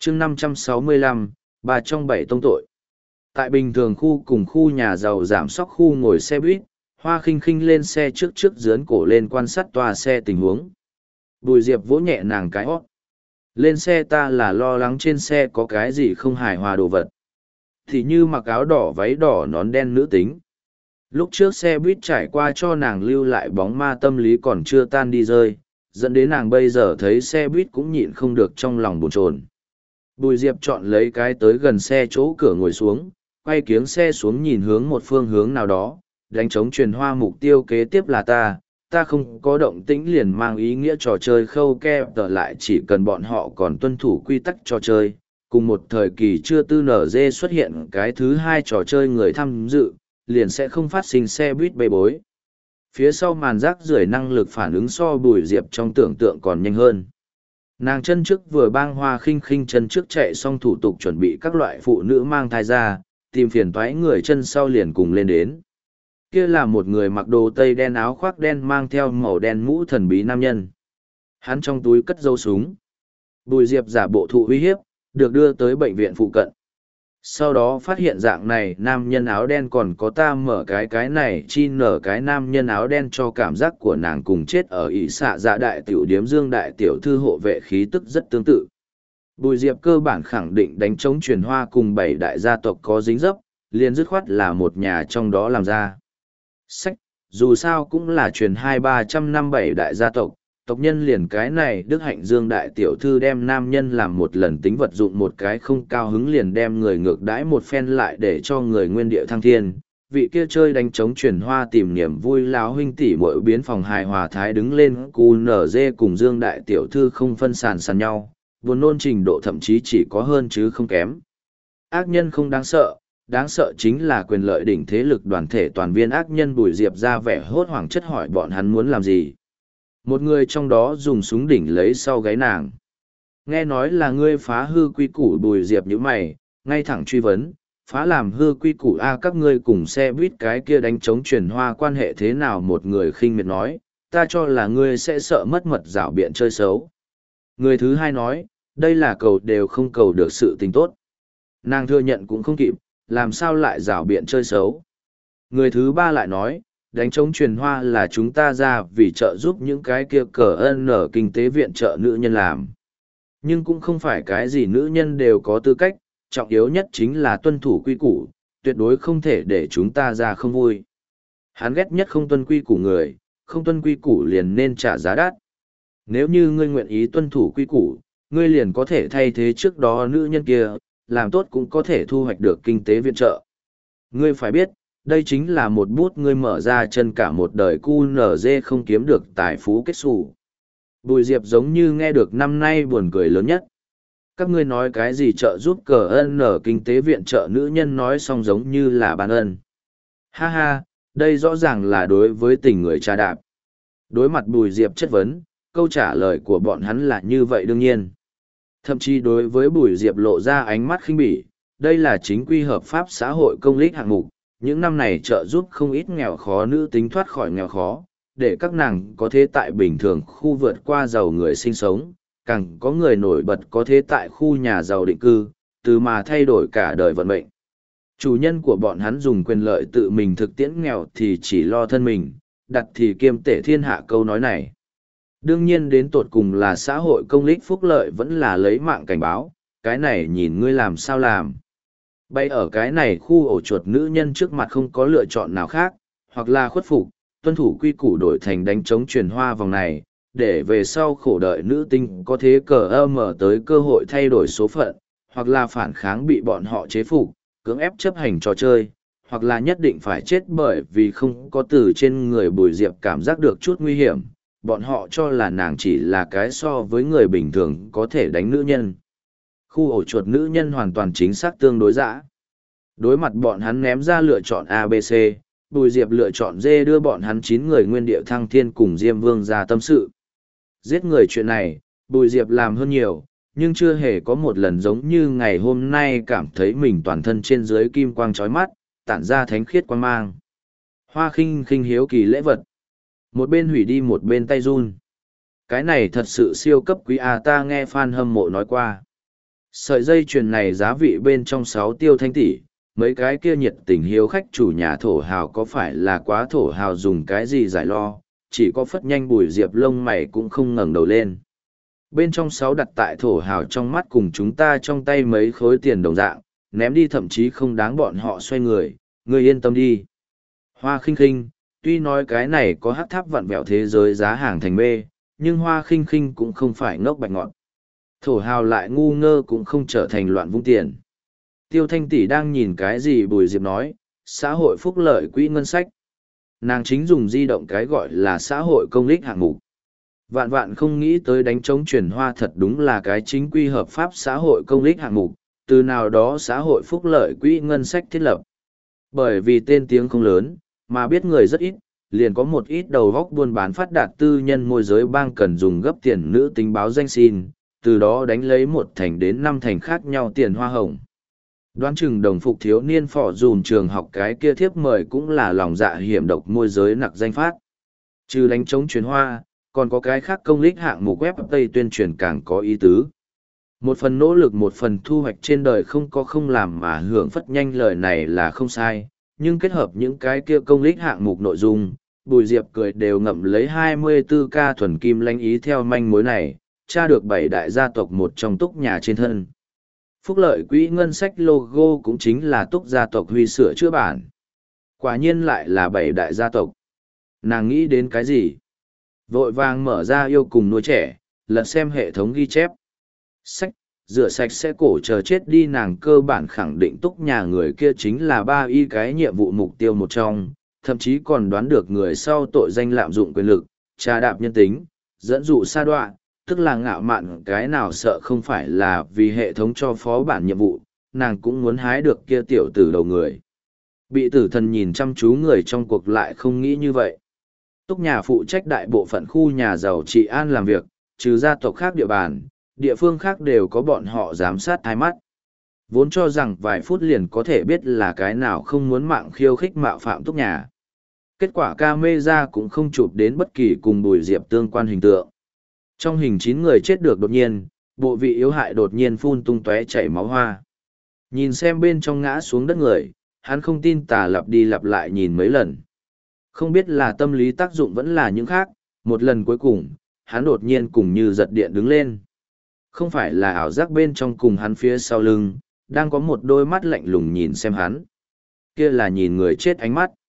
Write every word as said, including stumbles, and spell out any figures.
chương năm trăm sáu mươi lăm, ba trong bảy tông tội. Tại bình thường khu cùng khu nhà giàu giảm sóc khu ngồi xe buýt, Hoa Khinh Khinh lên xe trước trước dướn cổ lên quan sát toa xe tình huống. Bùi Diệp vỗ nhẹ nàng cái hót. Lên xe ta là lo lắng trên xe có cái gì không hài hòa đồ vật. Thì như mặc áo đỏ váy đỏ nón đen nữ tính. Lúc trước xe buýt trải qua cho nàng lưu lại bóng ma tâm lý còn chưa tan đi rơi, dẫn đến nàng bây giờ thấy xe buýt cũng nhịn không được trong lòng bồn chồn. Bùi Diệp chọn lấy cái tới gần xe chỗ cửa ngồi xuống, quay kiếng xe xuống nhìn hướng một phương hướng nào đó, đánh trống truyền hoa mục tiêu kế tiếp là ta, ta không có động tĩnh liền mang ý nghĩa trò chơi khâu kẹp tờ lại chỉ cần bọn họ còn tuân thủ quy tắc trò chơi. Cùng một thời kỳ chưa tư nở dê xuất hiện cái thứ hai trò chơi người tham dự, liền sẽ không phát sinh xe buýt bê bối. Phía sau màn rác rưởi năng lực phản ứng so Bùi Diệp trong tưởng tượng còn nhanh hơn. Nàng chân trước vừa bang Hoa Khinh Khinh chân trước chạy xong thủ tục chuẩn bị các loại phụ nữ mang thai ra, tìm phiền toái người chân sau liền cùng lên đến. Kia là một người mặc đồ tây đen áo khoác đen mang theo màu đen mũ thần bí nam nhân. Hắn trong túi cất dấu súng. Bùi Diệp giả bộ thụ uy hiếp, được đưa tới bệnh viện phụ cận. Sau đó phát hiện dạng này nam nhân áo đen còn có ta mở cái cái này chi nở cái nam nhân áo đen cho cảm giác của nàng cùng chết ở ỷ xạ dạ đại tiểu điếm dương đại tiểu thư hộ vệ khí tức rất tương tự. Bùi Diệp cơ bản khẳng định đánh chống truyền hoa cùng bảy đại gia tộc có dính dấp, liền dứt khoát là một nhà trong đó làm ra. Sách, dù sao cũng là truyền hai ba trăm năm bảy đại gia tộc, tộc nhân liền cái này Đức Hạnh Dương đại tiểu thư đem nam nhân làm một lần tính vật dụng một cái không cao hứng liền đem người ngược đãi một phen lại để cho người nguyên địa thăng thiên. Vị kia chơi đánh trống truyền hoa tìm niềm vui láo huynh tỷ mỗi biến phòng hài hòa thái đứng lên cu nở dê cùng Dương đại tiểu thư không phân sàn sàn nhau, buồn nôn trình độ thậm chí chỉ có hơn chứ không kém. Ác nhân không đáng sợ, đáng sợ chính là quyền lợi đỉnh thế lực đoàn thể toàn viên ác nhân. Bùi Diệp ra vẻ hốt hoảng chất hỏi bọn hắn muốn làm gì. Một người trong đó dùng súng đỉnh lấy sau gáy nàng. Nghe nói là ngươi phá hư quy củ. Bùi Diệp nhíu mày, ngay thẳng truy vấn, phá làm hư quy củ a các ngươi cùng xe buýt cái kia đánh trống truyền hoa quan hệ thế nào? Một người khinh miệt nói, ta cho là ngươi sẽ sợ mất mật rảo biện chơi xấu. Người thứ hai nói, đây là cầu đều không cầu được sự tình tốt. Nàng thừa nhận cũng không kịp, làm sao lại rảo biện chơi xấu. Người thứ ba lại nói, đánh trống truyền hoa là chúng ta ra vì trợ giúp những cái kia cờ ân ở kinh tế viện trợ nữ nhân làm. Nhưng cũng không phải cái gì nữ nhân đều có tư cách, trọng yếu nhất chính là tuân thủ quy củ, tuyệt đối không thể để chúng ta ra không vui. Hắn ghét nhất không tuân quy củ người, không tuân quy củ liền nên trả giá đắt. Nếu như ngươi nguyện ý tuân thủ quy củ, ngươi liền có thể thay thế trước đó nữ nhân kia, làm tốt cũng có thể thu hoạch được kinh tế viện trợ. Ngươi phải biết, đây chính là một bút ngươi mở ra chân cả một đời cu nở dê không kiếm được tài phú kết xù. Bùi Diệp giống như nghe được năm nay buồn cười lớn nhất. Các ngươi nói cái gì trợ giúp cờ ân ở kinh tế viện trợ nữ nhân nói xong giống như là ban ân. Ha ha, đây rõ ràng là đối với tình người cha đạp. Đối mặt Bùi Diệp chất vấn, câu trả lời của bọn hắn là như vậy đương nhiên. Thậm chí đối với Bùi Diệp lộ ra ánh mắt khinh bỉ, đây là chính quy hợp pháp xã hội công lý hạng mục, những năm này trợ giúp không ít nghèo khó nữ tính thoát khỏi nghèo khó, để các nàng có thể tại bình thường khu vượt qua giàu người sinh sống, càng có người nổi bật có thể tại khu nhà giàu định cư, từ mà thay đổi cả đời vận mệnh. Chủ nhân của bọn hắn dùng quyền lợi tự mình thực tiễn nghèo thì chỉ lo thân mình, đặt thì kiêm tể thiên hạ câu nói này. Đương nhiên đến tột cùng là xã hội công lý phúc lợi vẫn là lấy mạng cảnh báo, cái này nhìn ngươi làm sao làm. Bay ở cái này khu ổ chuột nữ nhân trước mặt không có lựa chọn nào khác, hoặc là khuất phục, tuân thủ quy củ đổi thành đánh trống truyền hoa vòng này, để về sau khổ đợi nữ tinh có thế cờ ơ mở tới cơ hội thay đổi số phận, hoặc là phản kháng bị bọn họ chế phục, cưỡng ép chấp hành trò chơi, hoặc là nhất định phải chết bởi vì không có từ trên người Bùi Diệp cảm giác được chút nguy hiểm, bọn họ cho là nàng chỉ là cái so với người bình thường có thể đánh nữ nhân. Khu ổ chuột nữ nhân hoàn toàn chính xác tương đối dã. Đối mặt bọn hắn ném ra lựa chọn A B C, Bùi Diệp lựa chọn D đưa bọn hắn chín người nguyên địa thăng thiên cùng Diêm Vương ra tâm sự. Giết người chuyện này, Bùi Diệp làm hơn nhiều, nhưng chưa hề có một lần giống như ngày hôm nay cảm thấy mình toàn thân trên dưới kim quang chói mắt, tản ra thánh khiết quang mang. Hoa Khinh Khinh hiếu kỳ lễ vật. Một bên hủy đi một bên tay run. Cái này thật sự siêu cấp quý A, ta nghe fan hâm mộ nói qua. Sợi dây chuyền này giá vị bên trong sáu tiêu thanh tỷ, mấy cái kia nhiệt tình hiếu khách chủ nhà thổ hào có phải là quá thổ hào dùng cái gì giải lo, chỉ có phất nhanh Bùi Diệp lông mày cũng không ngẩng đầu lên. Bên trong sáu đặt tại thổ hào trong mắt cùng chúng ta trong tay mấy khối tiền đồng dạng, ném đi thậm chí không đáng bọn họ xoay người, người yên tâm đi. Hoa khinh khinh, tuy nói cái này có hát tháp vặn vẹo thế giới giá hàng thành mê, nhưng hoa khinh khinh cũng không phải ngốc bạch ngọt. Thổ hào lại ngu ngơ cũng không trở thành loạn vung tiền. Tiêu Thanh tỷ đang nhìn cái gì Bùi Diệp nói, xã hội phúc lợi quỹ ngân sách. Nàng chính dùng di động cái gọi là xã hội công ích hạng mục. Vạn vạn không nghĩ tới đánh trống truyền hoa thật đúng là cái chính quy hợp pháp xã hội công ích hạng mục, từ nào đó xã hội phúc lợi quỹ ngân sách thiết lập. Bởi vì tên tiếng không lớn, mà biết người rất ít, liền có một ít đầu góc buôn bán phát đạt tư nhân môi giới bang cần dùng gấp tiền nữ tính báo danh xin, từ đó đánh lấy một thành đến năm thành khác nhau tiền hoa hồng. Đoán chừng đồng phục thiếu niên phỏ dùm trường học cái kia thiếp mời cũng là lòng dạ hiểm độc môi giới nặc danh phát. Trừ đánh trống truyền hoa, còn có cái khác công lích hạng mục web tây tuyên truyền càng có ý tứ. Một phần nỗ lực một phần thu hoạch trên đời không có không làm mà hưởng phất nhanh lời này là không sai, nhưng kết hợp những cái kia công lích hạng mục nội dung, Bùi Diệp cười đều ngậm lấy hai mươi tư ca thuần kim lanh ý theo manh mối này, tra được bảy đại gia tộc một trong túc nhà trên thân. Phúc lợi quỹ ngân sách logo cũng chính là túc gia tộc Huy sửa chữa bản. Quả nhiên lại là bảy đại gia tộc. Nàng nghĩ đến cái gì? Vội vàng mở ra yêu cùng nuôi trẻ, lật xem hệ thống ghi chép. Sách, rửa sạch sẽ cổ chờ chết đi, nàng cơ bản khẳng định túc nhà người kia chính là ba y cái nhiệm vụ mục tiêu một trong, thậm chí còn đoán được người sau tội danh lạm dụng quyền lực, trà đạp nhân tính, dẫn dụ sa đoạ, tức là ngạo mạn cái nào sợ không phải là vì hệ thống cho phó bản nhiệm vụ, nàng cũng muốn hái được kia tiểu tử đầu người. Bị tử thần nhìn chăm chú người trong cuộc lại không nghĩ như vậy. Túc nhà phụ trách đại bộ phận khu nhà giàu trị an làm việc, trừ gia tộc khác địa bàn, địa phương khác đều có bọn họ giám sát hai mắt. Vốn cho rằng vài phút liền có thể biết là cái nào không muốn mạng khiêu khích mạo phạm Túc nhà. Kết quả camera cũng không chụp đến bất kỳ cùng Bùi Diệp tương quan hình tượng. Trong hình chín người chết được đột nhiên, bộ vị yếu hại đột nhiên phun tung tóe chảy máu hoa. Nhìn xem bên trong ngã xuống đất người, hắn không tin tà lặp đi lặp lại nhìn mấy lần. Không biết là tâm lý tác dụng vẫn là những khác, một lần cuối cùng, hắn đột nhiên cùng như giật điện đứng lên. Không phải là ảo giác bên trong cùng hắn phía sau lưng, đang có một đôi mắt lạnh lùng nhìn xem hắn. Kia là nhìn người chết ánh mắt.